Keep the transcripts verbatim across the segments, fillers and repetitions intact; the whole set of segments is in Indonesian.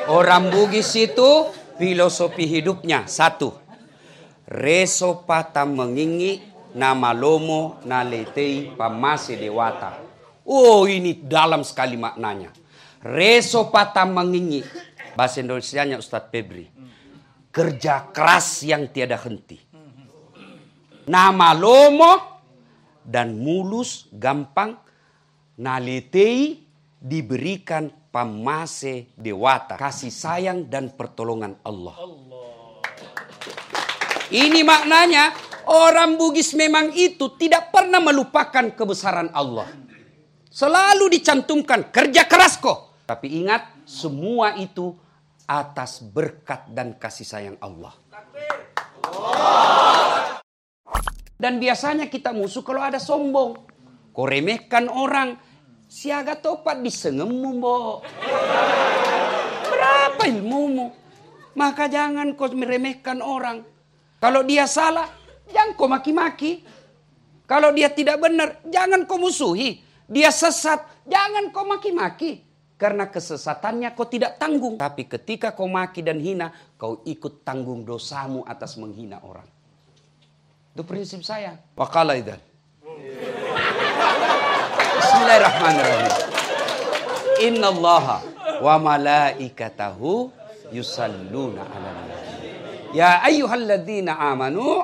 Orang Bugis itu filosofi hidupnya satu. Reso pata mengingi nama lomo naletei pamase dewata. Oh, ini dalam sekali maknanya. Reso pata mengingi. Bahasa Indonesianya Ustadz Febri. Kerja keras yang tiada henti. Nama lomo dan mulus gampang naletei diberikan pamase dewata, kasih sayang dan pertolongan Allah. Ini maknanya orang Bugis memang itu tidak pernah melupakan kebesaran Allah. Selalu dicantumkan kerja keras kok. Tapi ingat semua itu atas berkat dan kasih sayang Allah. Dan biasanya kita musuh kalau ada sombong. Kau remehkan orang. Siaga topat disengemu, Bo. Berapa ilmumu? Maka jangan kau meremehkan orang. Kalau dia salah, jangan kau maki-maki. Kalau dia tidak benar, jangan kau musuhi. Dia sesat, jangan kau maki-maki. Karena kesesatannya kau tidak tanggung. Tapi ketika kau maki dan hina, kau ikut tanggung dosamu atas menghina orang. Itu prinsip saya. Waqala idzan. Bismillahirrahmanirrahim. Innallaha wa malaikatahu yusalluna 'alan nabi. Ya ayyuhalladzina amanu.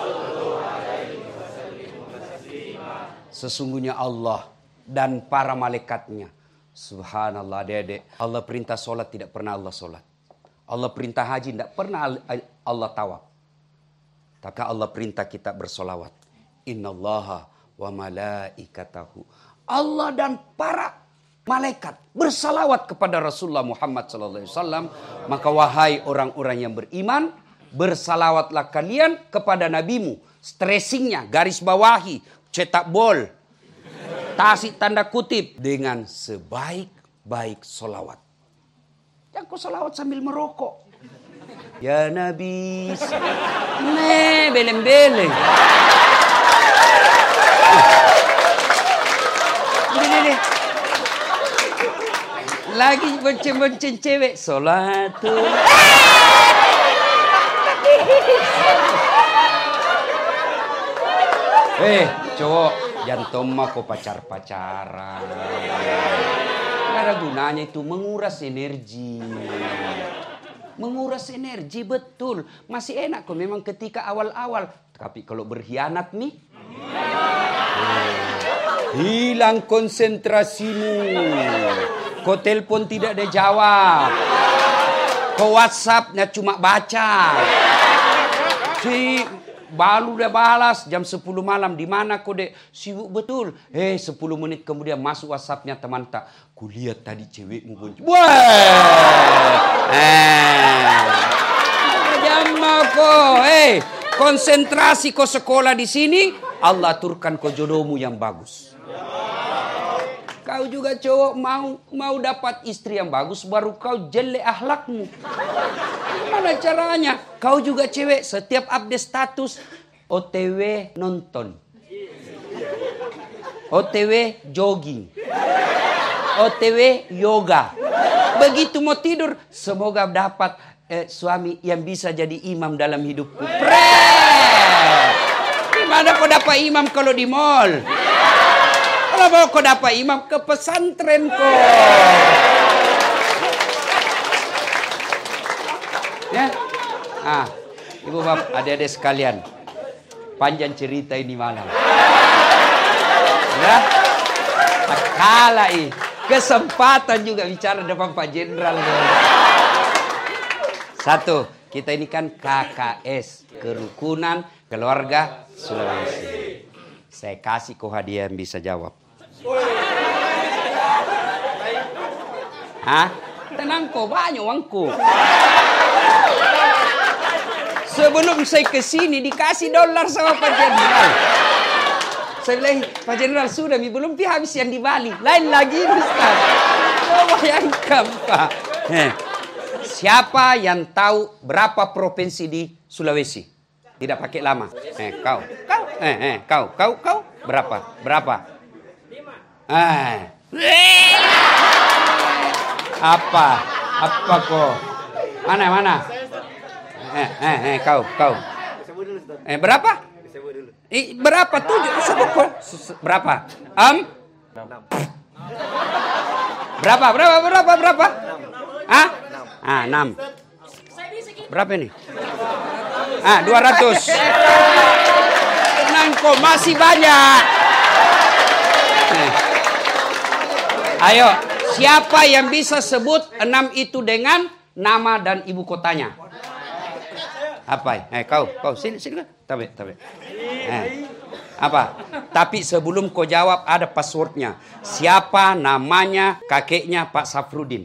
Sesungguhnya Allah dan para malaikatnya. Subhanallah, dedek. Allah perintah solat tidak pernah Allah solat. Allah perintah haji tidak pernah Allah tawaf. Tapi Allah perintah kita bersolawat. Innallaha wa malaikatahu. Allah dan para malaikat bersalawat kepada Rasulullah Muhammad sallallahu alaihi wasallam. Maka wahai orang-orang yang beriman, bersalawatlah kalian kepada nabimu. Stressingnya garis bawahi, cetak bol, tasik tanda kutip dengan sebaik-baik solawat. Jangan kau solawat sambil merokok. Ya Nabi, ne beleng-beleng. Ini lagi bonceng-bonceng cewek solatu. Eh cowok, jangan mah kau pacar-pacaran. Gak ada gunanya itu, menguras energi. Menguras energi betul. Masih enak kok memang ketika awal-awal. Tapi kalau berkhianat nih. Eh. Hilang konsentrasimu. Kau telepon tidak ada jawab. Kau WhatsAppnya cuma baca. Si baru udah balas jam sepuluh malam. Di mana kau dek? Sibuk betul. Eh sepuluh menit kemudian masuk WhatsAppnya teman tak. Kulihat tadi cewekmu bonceng. Wah. Eh. Jangan kau. Eh konsentrasi kau sekolah di sini. Allah aturkan kau jodohmu yang bagus. Kau juga cowok mau mau dapat istri yang bagus baru kau jelek akhlakmu. Gimana caranya? Kau juga cewek setiap update status O T W nonton. O T W jogging. O T W yoga. Begitu mau tidur semoga dapat eh, suami yang bisa jadi imam dalam hidupku. Pret! Gimana kau dapat imam kalau di mall? Kalau mau kau dapat imam ke pesantren kau. Ya, ah, ibu bapak, adik-adik sekalian, panjang cerita ini malam. Ya, kalah ini kesempatan juga bicara depan Pak Jenderal. Satu, kita ini kan K K S, Kerukunan Keluarga Sulawesi. Saya kasih kau hadiah yang bisa jawab. Hah? Tenang kau, banyak uangku. Sebelum saya ke sini dikasih dolar sama Pak Jenderal. Saya bilang, Pak Jenderal sudah, belum pi habis yang di Bali. Lain lagi Ustaz. Coba bayangkan Pak. Eh. Siapa yang tahu berapa provinsi di Sulawesi? Tidak pakai lama. Eh, kau, kau, eh, eh, kau, kau, kau, berapa? Berapa? Lima. Eh. Apa? Apa kok? Mana, mana? Eh, eh, eh, kau, kau. Eh, berapa? Eh, berapa? Tujuh. Sebut kok. Berapa? Am? Berapa, berapa, berapa, berapa? Ah? Ah, enam. Berapa ini? Ah, dua ratus. Tenang kok, masih banyak. Eh. Ayo, siapa yang bisa sebut enam itu dengan nama dan ibu kotanya? Apa? Eh, kau, kau sini, sini. Tabe, tabe. Eh. Apa? Tapi sebelum kau jawab ada passwordnya. Siapa namanya kakeknya Pak Safrudin?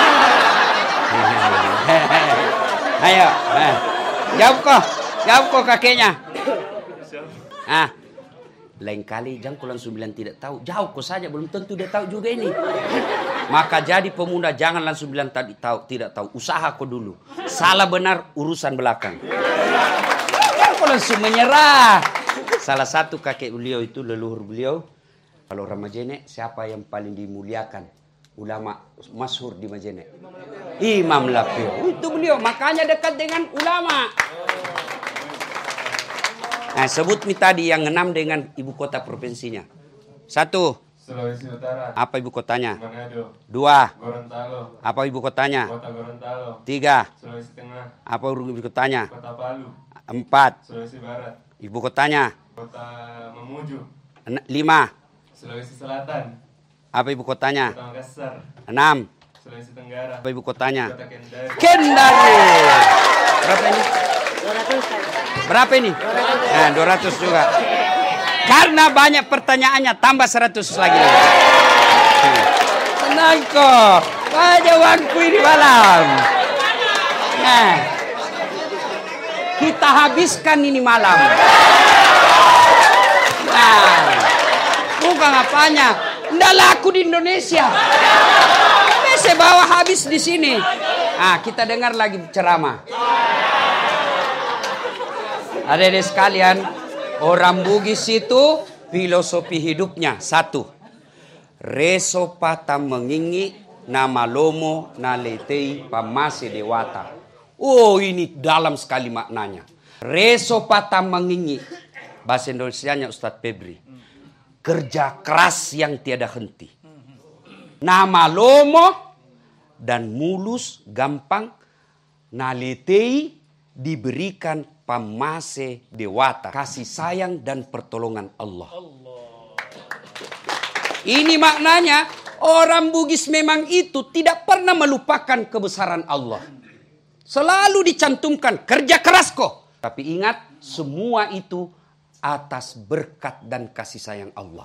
Ayo, eh. Jawab kok, jawab kok kakeknya. Ah, lain kali jangan kau langsung bilang tidak tahu. Jauh kau saja, belum tentu dia tahu juga ini. Maka jadi pemuda jangan langsung bilang tadi tahu, tidak tahu. Usaha kau dulu. Salah benar urusan belakang. Jangan kau langsung menyerah. Salah satu kakek beliau itu leluhur beliau. Kalau orang Majene siapa yang paling dimuliakan? Ulama masyhur di Majene. Imam Lapio. Itu beliau, makanya dekat dengan ulama. Nah, sebut mi tadi yang enam dengan ibu kota provinsinya. Satu. Sulawesi Utara. Apa ibu kotanya? Manado. Dua. Gorontalo. Apa ibu kotanya? Kota Gorontalo. Tiga. Sulawesi Tengah. Apa ibu kotanya? Kota Palu. Empat. Sulawesi Barat. Ibu kotanya? Kota Mamuju. En- Lima. Sulawesi Selatan. Apa ibu kotanya? Kota Makassar. Enam. Sulawesi Tenggara. Apa ibu kotanya? Kota Kendari. Kendari. Berapa ini? Berapa ini? Nah, dua ratus juga. Karena banyak pertanyaannya, tambah seratus lagi. Tenang kok. Jawabanku ini malam. Nah, kita habiskan ini malam. Nah, bukan apanya. Nggak laku di Indonesia. Saya bawa habis di sini. Ah, kita dengar lagi ceramah. Adik-adik sekalian, orang Bugis itu filosofi hidupnya satu. Reso pata mengingi nama lomo naletei pamase dewata. Oh, ini dalam sekali maknanya. Reso pata mengingi. Bahasa Indonesianya Ustadz Febri. Kerja keras yang tiada henti. Nama lomo dan mulus gampang naletei diberikan pamase dewata, kasih sayang dan pertolongan Allah. Ini maknanya orang Bugis memang itu tidak pernah melupakan kebesaran Allah. Selalu dicantumkan kerja keras kok. Tapi ingat semua itu atas berkat dan kasih sayang Allah.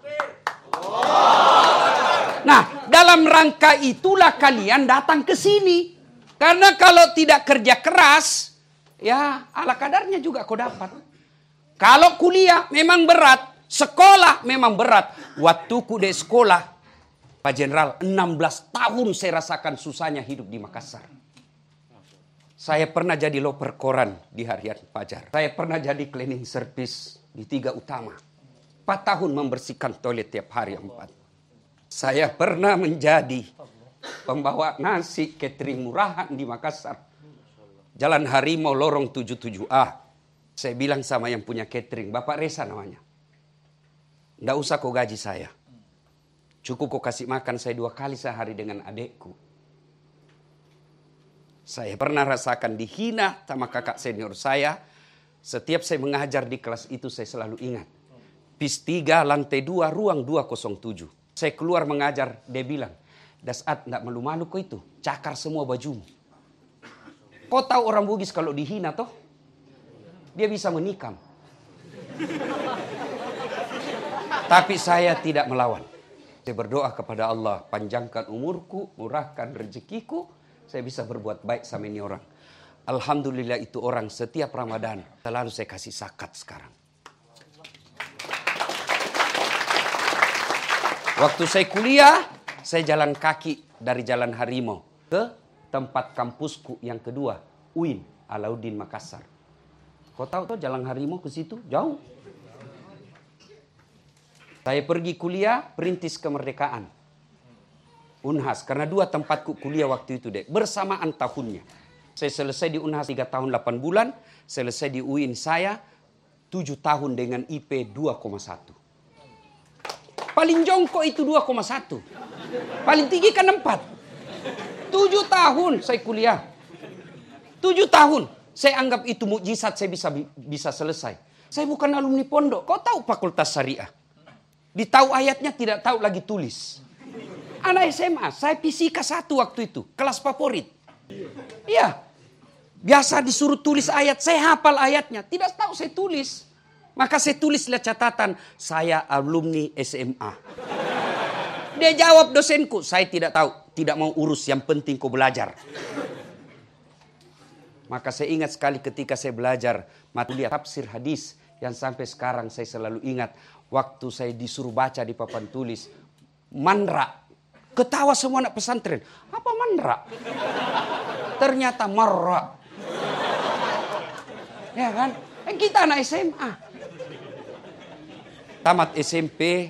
Nah, dalam rangka itulah kalian datang ke sini. Karena kalau tidak kerja keras, ya ala kadarnya juga kau dapat. Kalau kuliah memang berat, sekolah memang berat. Waktuku di sekolah, Pak Jenderal, enam belas tahun saya rasakan susahnya hidup di Makassar. Saya pernah jadi loper koran di harian Fajar. Saya pernah jadi cleaning service di Tiga Utama. Empat tahun membersihkan toilet tiap hari empat. Saya pernah menjadi pembawa nasi catering murahan di Makassar. Jalan Harimau Lorong tujuh puluh tujuh A. Saya bilang sama yang punya catering, Bapak Resa namanya. Nggak usah kau gaji saya. Cukup kau kasih makan saya dua kali sehari dengan adekku. Saya pernah rasakan dihina sama kakak senior saya. Setiap saya mengajar di kelas itu saya selalu ingat. P I S tiga lantai dua ruang dua nol tujuh. Saya keluar mengajar, dia bilang, Dasat nggak malu-malu kok itu, cakar semua bajumu. Kau tahu orang Bugis kalau dihina toh, dia bisa menikam. Tapi saya tidak melawan. Saya berdoa kepada Allah, panjangkan umurku, murahkan rezekiku, saya bisa berbuat baik sama ini orang. Alhamdulillah itu orang setiap Ramadan selalu saya kasih zakat sekarang. Waktu saya kuliah, saya jalan kaki dari Jalan Harimau ke tempat kampusku yang kedua, U I N, Alauddin Makassar. Kau tahu tuh Jalan Harimau ke situ jauh. Saya pergi kuliah, perintis kemerdekaan. Unhas, karena dua tempatku kuliah waktu itu, Dek. Bersamaan tahunnya. Saya selesai di Unhas tiga tahun delapan bulan. Selesai di U I N saya tujuh tahun dengan I P dua koma satu. Paling jongkok itu dua koma satu. Paling tinggi kan empat. tujuh tahun saya kuliah. tujuh tahun. Saya anggap itu mukjizat saya bisa bisa selesai. Saya bukan alumni pondok. Kau tahu Fakultas Syariah? Ditahu ayatnya tidak tahu lagi tulis. Anak S M A, saya fisika satu waktu itu, kelas favorit. Iya, biasa disuruh tulis ayat, saya hafal ayatnya, tidak tahu saya tulis. Maka saya tulis lihat catatan, saya alumni S M A. Dia jawab dosenku, saya tidak tahu, tidak mau urus, yang penting kau belajar. Maka saya ingat sekali ketika saya belajar mata tafsir hadis, yang sampai sekarang saya selalu ingat, waktu saya disuruh baca di papan tulis, manra. Ketawa semua anak pesantren. Apa manra? Ternyata marra. Ya kan? Kita anak S M A. Tamat S M P.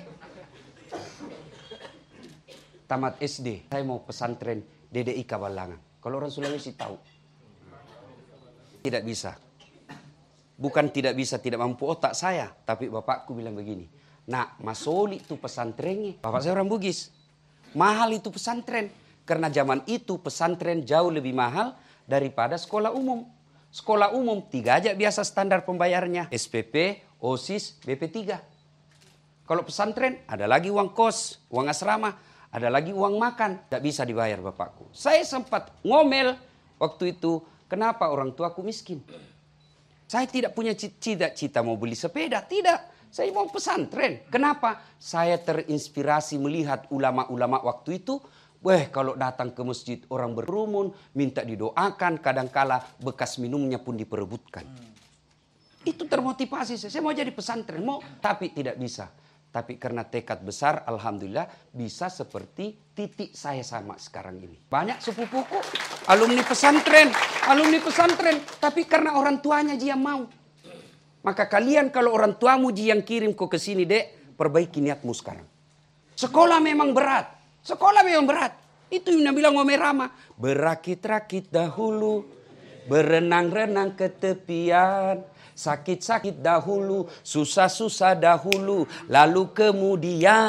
Tamat S D. Saya mau pesantren D D I Kabalangan. Kalau orang Sulawesi tahu. Tidak bisa. Bukan tidak bisa, tidak mampu otak saya. Tapi bapakku bilang begini. Nak, masoli itu pesantrennya. Bapak saya orang Bugis. Mahal itu pesantren. Karena zaman itu pesantren jauh lebih mahal daripada sekolah umum. Sekolah umum tiga aja biasa standar pembayarnya. S P P, OSIS, B P tiga. Kalau pesantren ada lagi uang kos, uang asrama, ada lagi uang makan. Tidak bisa dibayar bapakku. Saya sempat ngomel waktu itu. Kenapa orang tuaku miskin? Saya tidak punya cita-cita mau beli sepeda. Tidak. Saya mau pesantren. Kenapa? Saya terinspirasi melihat ulama-ulama waktu itu. Weh, kalau datang ke masjid orang berkerumun, minta didoakan, kadangkala bekas minumnya pun diperebutkan. Hmm. Itu termotivasi saya. Saya mau jadi pesantren, mau, tapi tidak bisa. Tapi karena tekad besar, alhamdulillah bisa seperti titik saya sama sekarang ini. Banyak sepupuku, alumni pesantren, alumni pesantren, tapi karena orang tuanya dia mau. Maka kalian kalau orang tuamu yang kirim kau ke sini, Dek, perbaiki niatmu sekarang. Sekolah memang berat. Sekolah memang berat. Itu yang bilang Ome Rama. Berakit-rakit dahulu, berenang-renang ke tepian, sakit-sakit dahulu, susah-susah dahulu, lalu kemudian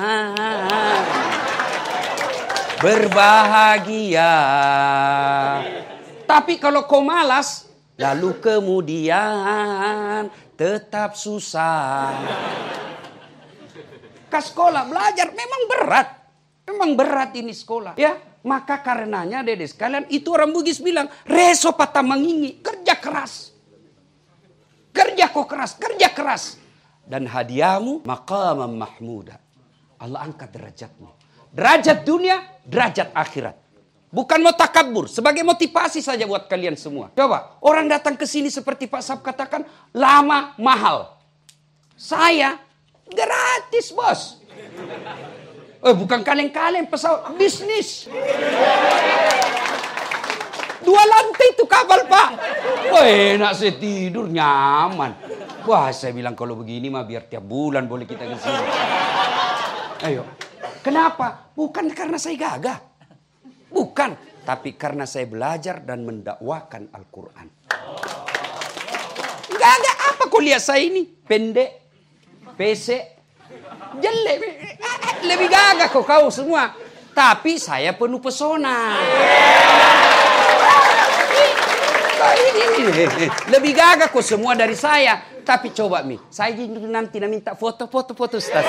berbahagia. Tapi kalau kau malas, lalu kemudian tetap susah. Ke sekolah belajar memang berat. Memang berat ini sekolah. Ya, maka karenanya Dede sekalian itu orang Bugis bilang, reso patah mengingi, kerja keras. Kerja kok keras, kerja keras. Dan hadiahmu maqamam mahmuda. Allah angkat derajatmu. Derajat dunia, derajat akhirat. Bukan mau takabur, sebagai motivasi saja buat kalian semua. Coba, orang datang ke sini seperti Pak Sab katakan, lama, mahal. Saya gratis, bos. Eh, bukan kaleng-kaleng pesawat, bisnis. Dua lantai itu kapal, Pak. Wah, enak saya tidur, nyaman. Wah, saya bilang kalau begini mah biar tiap bulan boleh kita ke sini. Ayo. Kenapa? Bukan karena saya gagah. Bukan. Tapi karena saya belajar dan mendakwakan Al-Quran. Gagah apa kuliah saya ini? Pendek. Pesek. Jelek. Lebih gagah kok kau semua. Tapi saya penuh pesona. Lebih gagah kok semua dari saya. Tapi coba Mi, saya nanti minta foto-foto-foto Ustaz.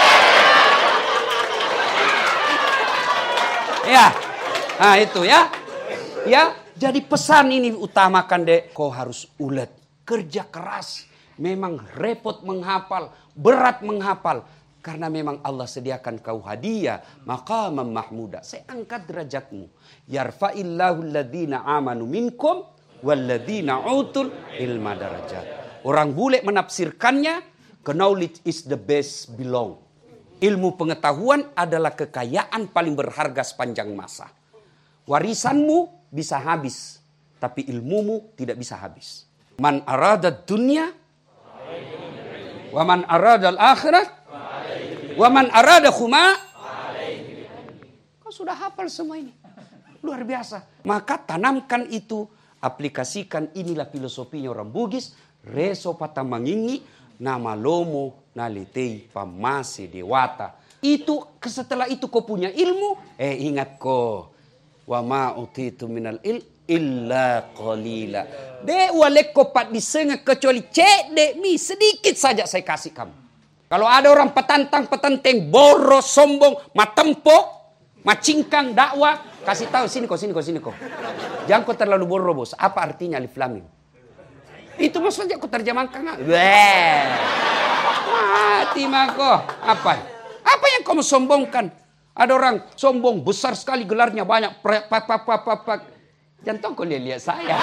Ya, nah itu ya. Ya, jadi pesan ini utamakan Dek. Kau harus ulet, kerja keras. Memang repot menghafal, berat menghafal. Karena memang Allah sediakan kau hadiah, maqamam mahmuda. Saya angkat derajatmu. Yarfa'illahu alladhina amanu minkum walladhina utul ilma darajat. Orang bule menafsirkannya, knowledge is the best below. Ilmu pengetahuan adalah kekayaan paling berharga sepanjang masa. Warisanmu bisa habis, tapi ilmumu tidak bisa habis. Man arada dunya, wa man arada al-akhirat, wa man arada khuma. Kau sudah hafal semua ini. Luar biasa. Maka tanamkan itu, aplikasikan, inilah filosofinya orang Bugis. Reso patamangingi, nama lomo nalitei pamase dewata. Itu setelah itu kau punya ilmu, eh ingat kau. Wa ma utitu minal il illa qalila. De walek kau pat disengah kecuali cek de mi sedikit saja saya kasih kamu. Kalau ada orang petantang petenteng boros sombong matempo macingkang dakwah, kasih tahu sini kok sini kok sini kok. Jangan kau terlalu boros. Apa artinya alif lam mim? Itu maksudnya kau terjemahkan. Weh. Mati mako. Apa? Apa yang kamu sombongkan? Ada orang sombong besar sekali gelarnya banyak. Pak pak pak pak pak. Jangan kau lihat saya.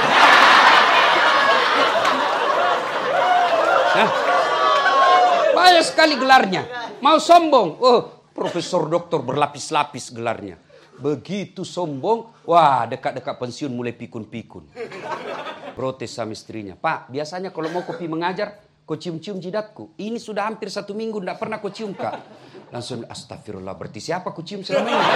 Nah, banyak sekali gelarnya. Mau sombong. Oh, profesor doktor berlapis-lapis gelarnya. Begitu sombong, wah dekat-dekat pensiun mulai pikun-pikun. Protes sama istrinya. Pak, biasanya kalau mau kopi mengajar, kau cium-cium jidatku. Ini sudah hampir satu minggu, tidak pernah kau cium, Kak. Langsung, astagfirullah, berarti siapa kau cium selama ini?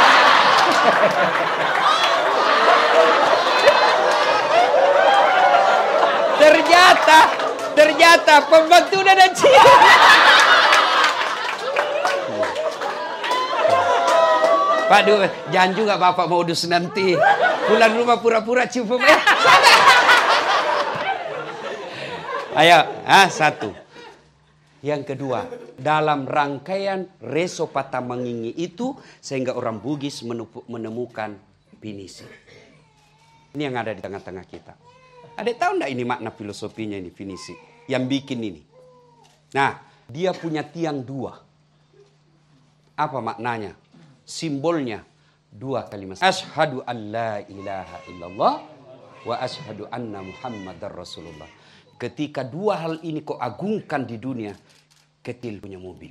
ternyata, ternyata pembantu udah ada cium. Pak, duh, jangan juga Bapak modus nanti. Pulang rumah pura-pura cium pemain. Ayo, ah, satu. Yang kedua, dalam rangkaian reso patamangingi itu, sehingga orang Bugis menemukan pinisi. Ini yang ada di tengah-tengah kita. Ada tahu enggak ini makna filosofinya ini, finisi? Yang bikin ini. Nah, dia punya tiang dua. Apa maknanya? Simbolnya dua kalimat. Asyhadu an la ilaha illallah wa asyhadu anna Muhammadar Rasulullah. Ketika dua hal ini kau agungkan di dunia, kecil punya mobil.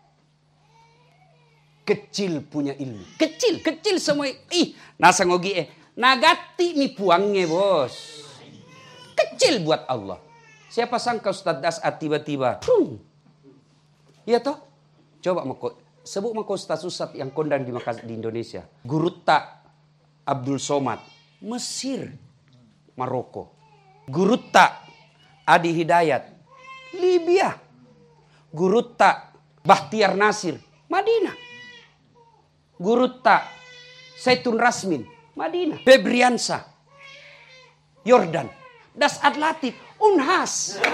Kecil punya ilmu. Kecil, kecil semua. Ih, nasa ngogi eh. Nagati mi puangnya bos. Kecil buat Allah. Siapa sangka Ustaz Das'at tiba-tiba. Iya toh? Coba mako. Sebut mako Ustaz Ustaz yang kondang di, Makas, di Indonesia. Gurutta Abdul Somad. Mesir. Maroko. Gurutta Adi Hidayat. Libya. Gurutta Bahtiar Nasir. Madinah. Gurutta Zaitun Rasmin. Madinah. Febriansa. Yordan. Das'at Latif. Unhas.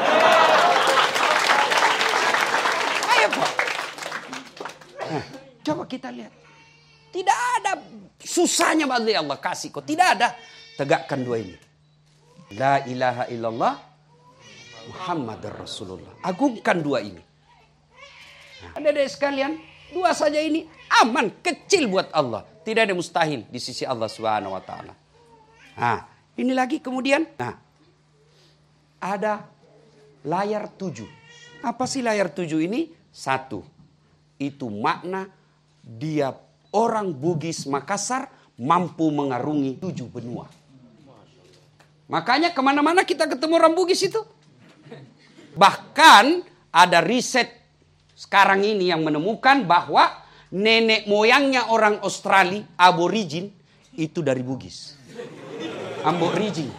Ayo Pak. Nah, coba kita lihat. Tidak ada susahnya bagi Allah kasih kok. Tidak ada. Tegakkan dua ini. La ilaha illallah Muhammadar Rasulullah. Agungkan dua ini. Nah, adik-adik sekalian, dua saja ini aman, kecil buat Allah. Tidak ada mustahil di sisi Allah Subhanahu wa taala. Nah, ini lagi kemudian. Nah, ada layar tujuh. Apa sih layar tujuh ini? Satu. Itu makna dia orang Bugis Makassar mampu mengarungi tujuh benua. Makanya kemana-mana kita ketemu orang Bugis itu. Bahkan ada riset sekarang ini yang menemukan bahwa nenek moyangnya orang Australia, aborigin, itu dari Bugis. Aborigin.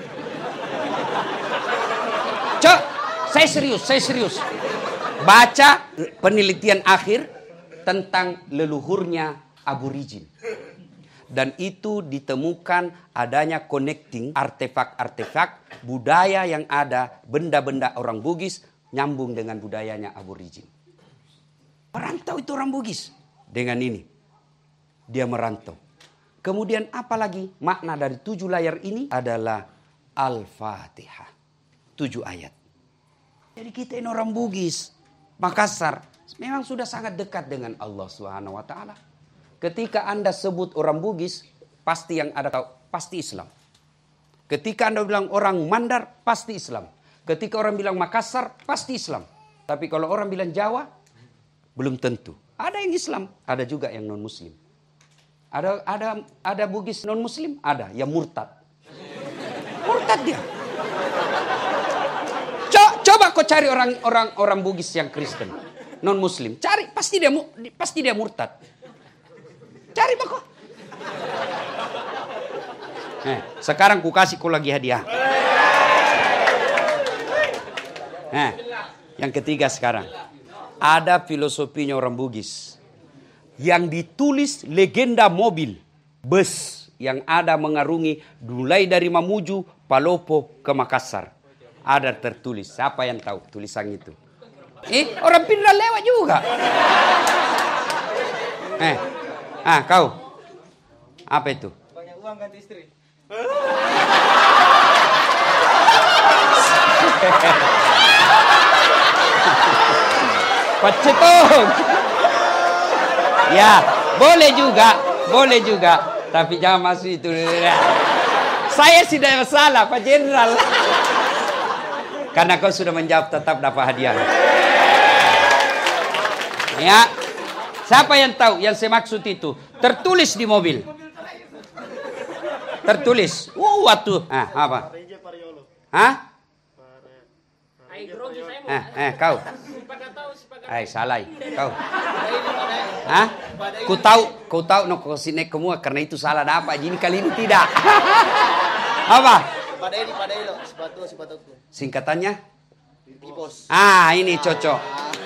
Cok, saya serius, saya serius. Baca penelitian akhir tentang leluhurnya aborigin. Dan itu ditemukan adanya connecting artefak-artefak budaya yang ada, benda-benda orang Bugis nyambung dengan budayanya aborigin. Merantau itu orang Bugis. Dengan ini, dia merantau. Kemudian apalagi makna dari tujuh layar ini adalah Al-Fatihah. Tujuh ayat. Jadi kita ini orang Bugis Makassar memang sudah sangat dekat dengan Allah Subhanahu wa taala. Ketika Anda sebut orang Bugis, pasti yang ada tahu, pasti Islam. Ketika Anda bilang orang Mandar, pasti Islam. Ketika orang bilang Makassar, pasti Islam. Tapi kalau orang bilang Jawa, belum tentu. Ada yang Islam, ada juga yang non Muslim. Ada ada ada Bugis non Muslim, ada yang murtad. Murtad dia. Coba kau cari orang-orang orang Bugis yang Kristen, non Muslim, cari pasti dia pasti dia murtad. Cari bako. Eh, sekarang ku kasih ku lagi hadiah. Eh, yang ketiga sekarang. Ada filosofinya orang Bugis. Yang ditulis legenda mobil, bus yang ada mengarungi mulai dari Mamuju, Palopo ke Makassar. Ada tertulis. Siapa yang tahu tulisan itu? Eh, orang pindah lewat juga. Eh, ah kau. Apa itu? Banyak uang ganti istri. Pacetong. Ya, boleh juga, boleh juga. Tapi jangan masuk itu. Saya tidak masalah, Pak Jenderal. Karena kau sudah menjawab, tetap dapat hadiah. Ya, siapa yang tahu yang saya maksud itu? Tertulis di mobil. Tertulis. Uh, waktu. Ah, apa? Hah? Eh, eh, kau. Eh, salah. Kau. Hah? Ku tahu, kau tahu no kau sini semua karena itu salah dapat. Jadi kali ini tidak. Apa? Pada ini, pada ini, sepatu, sepatuku. Singkatannya? Pipos. Ah, ini cocok.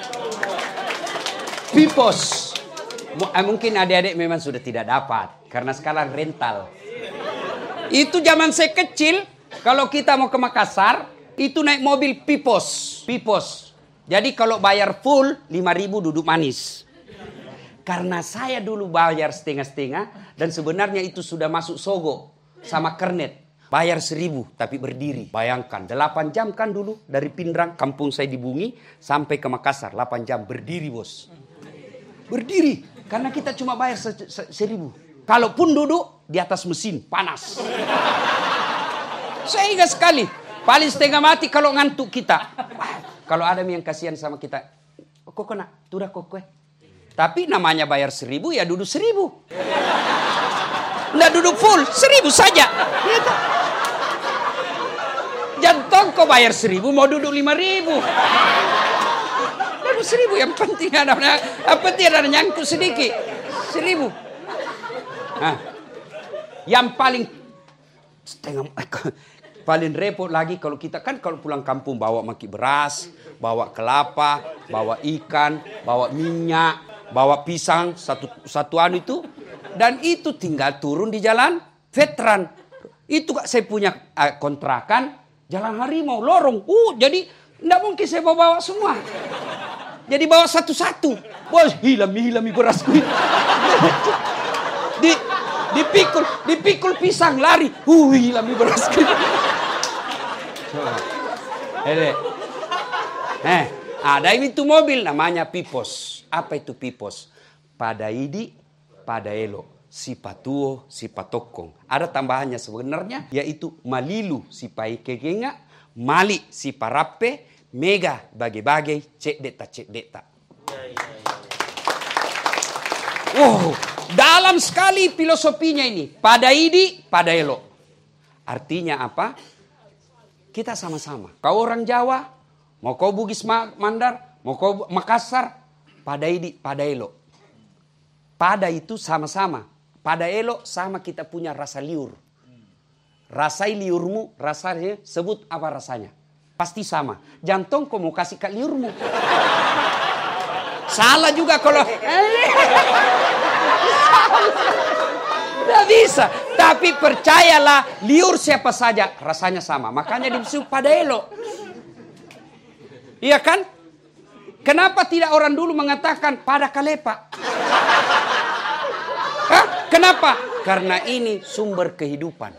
Pipos. M- mungkin adik-adik memang sudah tidak dapat karena sekarang rental. Itu zaman saya kecil, kalau kita mau ke Makassar, itu naik mobil Pipos. Pipos. Jadi kalau bayar full lima ribu duduk manis. Karena saya dulu bayar setengah-setengah dan sebenarnya itu sudah masuk Sogo sama Kernet. Bayar seribu tapi berdiri. Bayangkan delapan jam kan dulu dari Pindrang, kampung saya di Bungi, sampai ke Makassar. delapan jam berdiri bos. Berdiri. Karena kita cuma bayar se- se- seribu. Kalaupun duduk di atas mesin panas. Saya ingat sekali. Paling setengah mati kalau ngantuk kita. Kalau ada yang kasihan sama kita. Kok kena? Tudah kok kue. Tapi namanya bayar seribu ya duduk seribu. Nggak duduk full. Seribu saja. Gitu. Jantung kok bayar seribu mau duduk lima ribu. Duduk seribu yang penting ada. Yang penting ada nyangkut sedikit. Seribu. Nah, yang paling setengah paling repot lagi kalau kita kan kalau pulang kampung bawa maki beras, bawa kelapa, bawa ikan, bawa minyak, bawa pisang satu satuan itu dan itu tinggal turun di jalan veteran. Itu saya punya uh, kontrakan jalan Harimau lorong. Uh, jadi enggak mungkin saya bawa, bawa semua. Jadi bawa satu-satu. Bos, hilami-hilami berasku. Di dipikul, dipikul pisang lari. Uh, hilami berasku. Eh, eh, ada ini tuh mobil namanya Pipos. Apa itu Pipos? Pada idi, pada elo, si patuo, si patokong. Ada tambahannya sebenarnya, yaitu malilu si paikegenga, mali si parape, mega bagai-bagai, cek deta cek deta. Wow, dalam sekali filosofinya ini. Pada idi, pada elo. Artinya apa? Kita sama-sama. Kau orang Jawa, mau kau Bugis Mandar, mau kau Makassar, pada idi, pada elo. Pada itu sama-sama. Pada elo sama kita punya rasa liur. Rasai liurmu, rasanya sebut apa rasanya. Pasti sama. Jantung kau mau kasih ke liurmu. Salah juga kalau... Tidak bisa. Tapi percayalah, liur siapa saja rasanya sama. Makanya disebut pada elo. Iya kan? Kenapa tidak orang dulu mengatakan pada kalepa? Hah? Kenapa? Karena ini sumber kehidupan.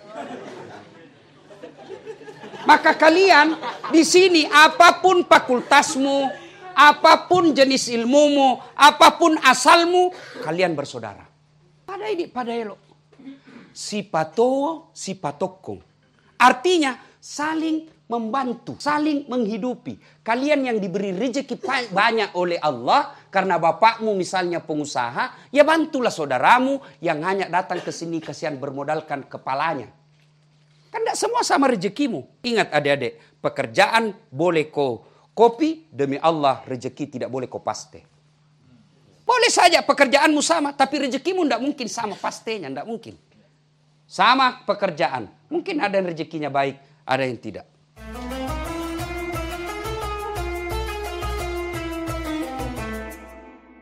Maka kalian di sini apapun fakultasmu, apapun jenis ilmumu, apapun asalmu, kalian bersaudara. Pada ini, pada elo. Si pato, si patokong. Artinya saling membantu, saling menghidupi. Kalian yang diberi rezeki banyak oleh Allah, karena bapakmu misalnya pengusaha, ya bantulah saudaramu yang hanya datang ke sini kasihan bermodalkan kepalanya. Kan tidak semua sama rezekimu. Ingat adik-adik, pekerjaan boleh kau kopi, demi Allah rezeki tidak boleh kau paste. Boleh saja pekerjaanmu sama, tapi rezekimu tidak mungkin sama pastinya, tidak mungkin. Sama pekerjaan, mungkin ada yang rezekinya baik, ada yang tidak.